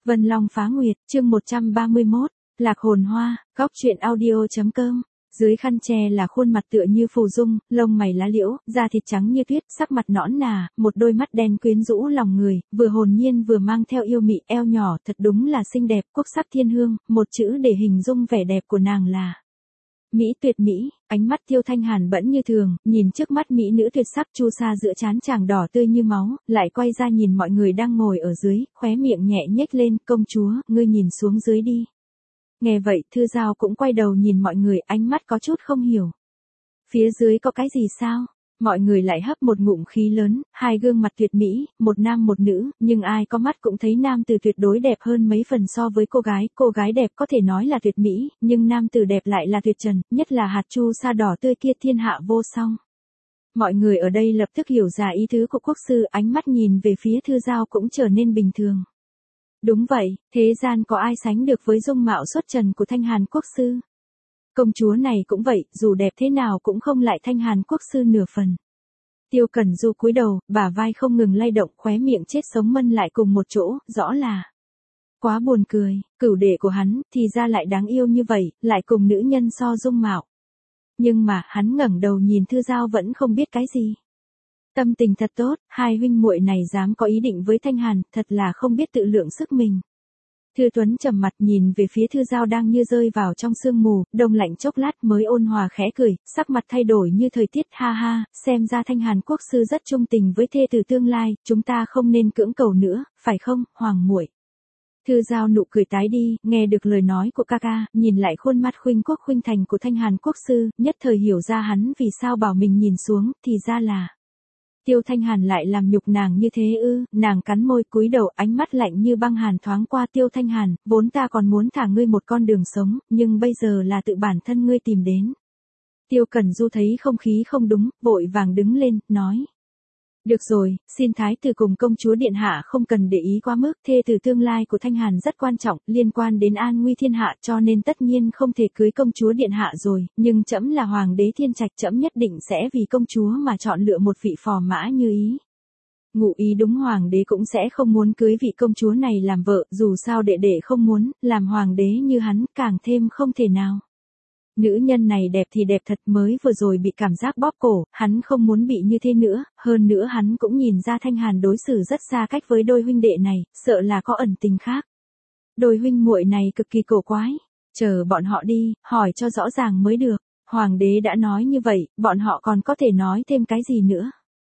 Vân Long Phá Nguyệt, chương 131, Lạc Hồn Hoa, góc truyện audio.com. Dưới khăn che là khuôn mặt tựa như phù dung, lông mày lá liễu, da thịt trắng như tuyết, sắc mặt nõn nà, một đôi mắt đen quyến rũ lòng người, vừa hồn nhiên vừa mang theo yêu mị, eo nhỏ thật đúng là xinh đẹp, quốc sắc thiên hương, một chữ để hình dung vẻ đẹp của nàng là Mỹ tuyệt mỹ. Ánh mắt Tiêu Thanh Hàn bẫn như thường, nhìn trước mắt mỹ nữ tuyệt sắc chu sa giữa trán chàng đỏ tươi như máu, lại quay ra nhìn mọi người đang ngồi ở dưới, khóe miệng nhẹ nhếch lên, công chúa, ngươi nhìn xuống dưới đi. Nghe vậy, Thư Giao cũng quay đầu nhìn mọi người, ánh mắt có chút không hiểu. Phía dưới có cái gì sao? Mọi người lại hấp một ngụm khí lớn, hai gương mặt tuyệt mỹ, một nam một nữ, nhưng ai có mắt cũng thấy nam tử tuyệt đối đẹp hơn mấy phần so với cô gái đẹp có thể nói là tuyệt mỹ, nhưng nam tử đẹp lại là tuyệt trần, nhất là hạt chu sa đỏ tươi kia thiên hạ vô song. Mọi người ở đây lập tức hiểu ra ý tứ của quốc sư, ánh mắt nhìn về phía Thư Giao cũng trở nên bình thường. Đúng vậy, thế gian có ai sánh được với dung mạo xuất trần của Thanh Hàn quốc sư. Công chúa này cũng vậy, dù đẹp thế nào cũng không lại Thanh Hàn quốc sư nửa phần. Tiêu Cẩn Du cúi đầu, bả vai không ngừng lay động, khóe miệng chết sống mân lại cùng một chỗ, rõ là quá buồn cười, cửu đệ của hắn thì ra lại đáng yêu như vậy, lại cùng nữ nhân so dung mạo. Nhưng mà, hắn ngẩng đầu nhìn Thư Giao vẫn không biết cái gì. Tâm tình thật tốt, hai huynh muội này dám có ý định với Thanh Hàn, thật là không biết tự lượng sức mình. Thư Tuấn trầm mặt nhìn về phía Thư Giao đang như rơi vào trong sương mù, đông lạnh chốc lát mới ôn hòa khẽ cười, sắc mặt thay đổi như thời tiết, ha ha, xem ra Thanh Hàn quốc sư rất trung tình với thê tử tương lai, chúng ta không nên cưỡng cầu nữa, phải không, hoàng muội? Thư Giao nụ cười tái đi, nghe được lời nói của ca ca, nhìn lại khuôn mặt khuynh quốc khuynh thành của Thanh Hàn quốc sư, nhất thời hiểu ra hắn vì sao bảo mình nhìn xuống, thì ra là Tiêu Thanh Hàn lại làm nhục nàng như thế ư? Nàng cắn môi cúi đầu, ánh mắt lạnh như băng hàn thoáng qua Tiêu Thanh Hàn, vốn ta còn muốn thả ngươi một con đường sống, nhưng bây giờ là tự bản thân ngươi tìm đến. Tiêu Cẩn Du thấy không khí không đúng, vội vàng đứng lên, nói. Được rồi, xin thái tử cùng công chúa điện hạ không cần để ý quá mức, thê tử tương lai của Thanh Hàn rất quan trọng, liên quan đến an nguy thiên hạ, cho nên tất nhiên không thể cưới công chúa điện hạ rồi, nhưng trẫm là hoàng đế thiên trạch, trẫm nhất định sẽ vì công chúa mà chọn lựa một vị phò mã như ý. Ngụ ý đúng, hoàng đế cũng sẽ không muốn cưới vị công chúa này làm vợ, dù sao đệ đệ không muốn, làm hoàng đế như hắn càng thêm không thể nào. Nữ nhân này đẹp thì đẹp thật, mới vừa rồi bị cảm giác bóp cổ, hắn không muốn bị như thế nữa, hơn nữa hắn cũng nhìn ra Thanh Hàn đối xử rất xa cách với đôi huynh đệ này, sợ là có ẩn tình khác. Đôi huynh muội này cực kỳ cổ quái, chờ bọn họ đi, hỏi cho rõ ràng mới được, hoàng đế đã nói như vậy, bọn họ còn có thể nói thêm cái gì nữa.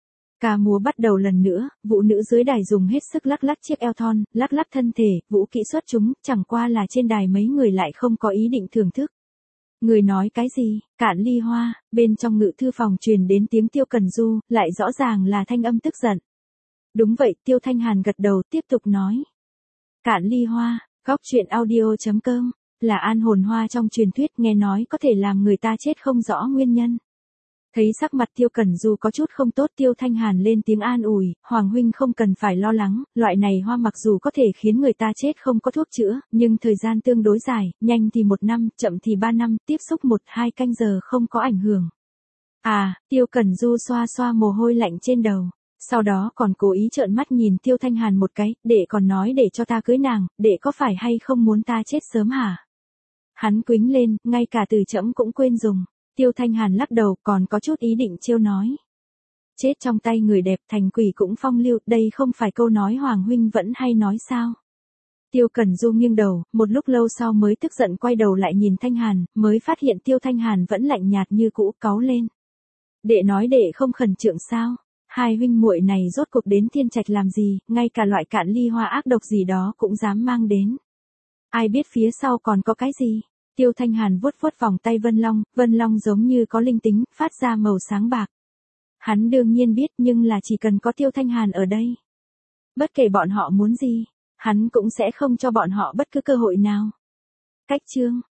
Ca múa bắt đầu lần nữa, vũ nữ dưới đài dùng hết sức lắc lắc chiếc eo thon, lắc lắc thân thể, vũ kỹ xuất chúng, chẳng qua là trên đài mấy người lại không có ý định thưởng thức. Người nói cái gì? Cạn ly hoa, bên trong ngự thư phòng truyền đến tiếng Tiêu Cẩn Du, lại rõ ràng là thanh âm tức giận. Đúng vậy, Tiêu Thanh Hàn gật đầu tiếp tục nói. Cạn ly hoa, góc truyện audio.com, là an hồn hoa trong truyền thuyết, nghe nói có thể làm người ta chết không rõ nguyên nhân. Thấy sắc mặt Tiêu Cẩn Du có chút không tốt, Tiêu Thanh Hàn lên tiếng an ủi, hoàng huynh không cần phải lo lắng, loại này hoa mặc dù có thể khiến người ta chết không có thuốc chữa, nhưng thời gian tương đối dài, nhanh thì 1 năm, chậm thì 3 năm, tiếp xúc 1-2 canh giờ không có ảnh hưởng. À, Tiêu Cẩn Du xoa xoa mồ hôi lạnh trên đầu, sau đó còn cố ý trợn mắt nhìn Tiêu Thanh Hàn một cái, đệ còn nói để cho ta cưới nàng, đệ có phải hay không muốn ta chết sớm hả? Hắn quĩnh lên, ngay cả từ trẫm cũng quên dùng. Tiêu Thanh Hàn lắc đầu, còn có chút ý định trêu nói. Chết trong tay người đẹp, thành quỷ cũng phong lưu, đây không phải câu nói hoàng huynh vẫn hay nói sao? Tiêu Cẩn Du nghiêng đầu, một lúc lâu sau mới tức giận quay đầu lại nhìn Thanh Hàn, mới phát hiện Tiêu Thanh Hàn vẫn lạnh nhạt như cũ, cáu lên. Đệ nói đệ không khẩn trượng sao? Hai huynh muội này rốt cuộc đến thiên trạch làm gì, ngay cả loại cạn ly hoa ác độc gì đó cũng dám mang đến. Ai biết phía sau còn có cái gì? Tiêu Thanh Hàn vuốt vuốt vòng tay Vân Long giống như có linh tính, phát ra màu sáng bạc. Hắn đương nhiên biết, nhưng là chỉ cần có Tiêu Thanh Hàn ở đây. Bất kể bọn họ muốn gì, hắn cũng sẽ không cho bọn họ bất cứ cơ hội nào. Cách chương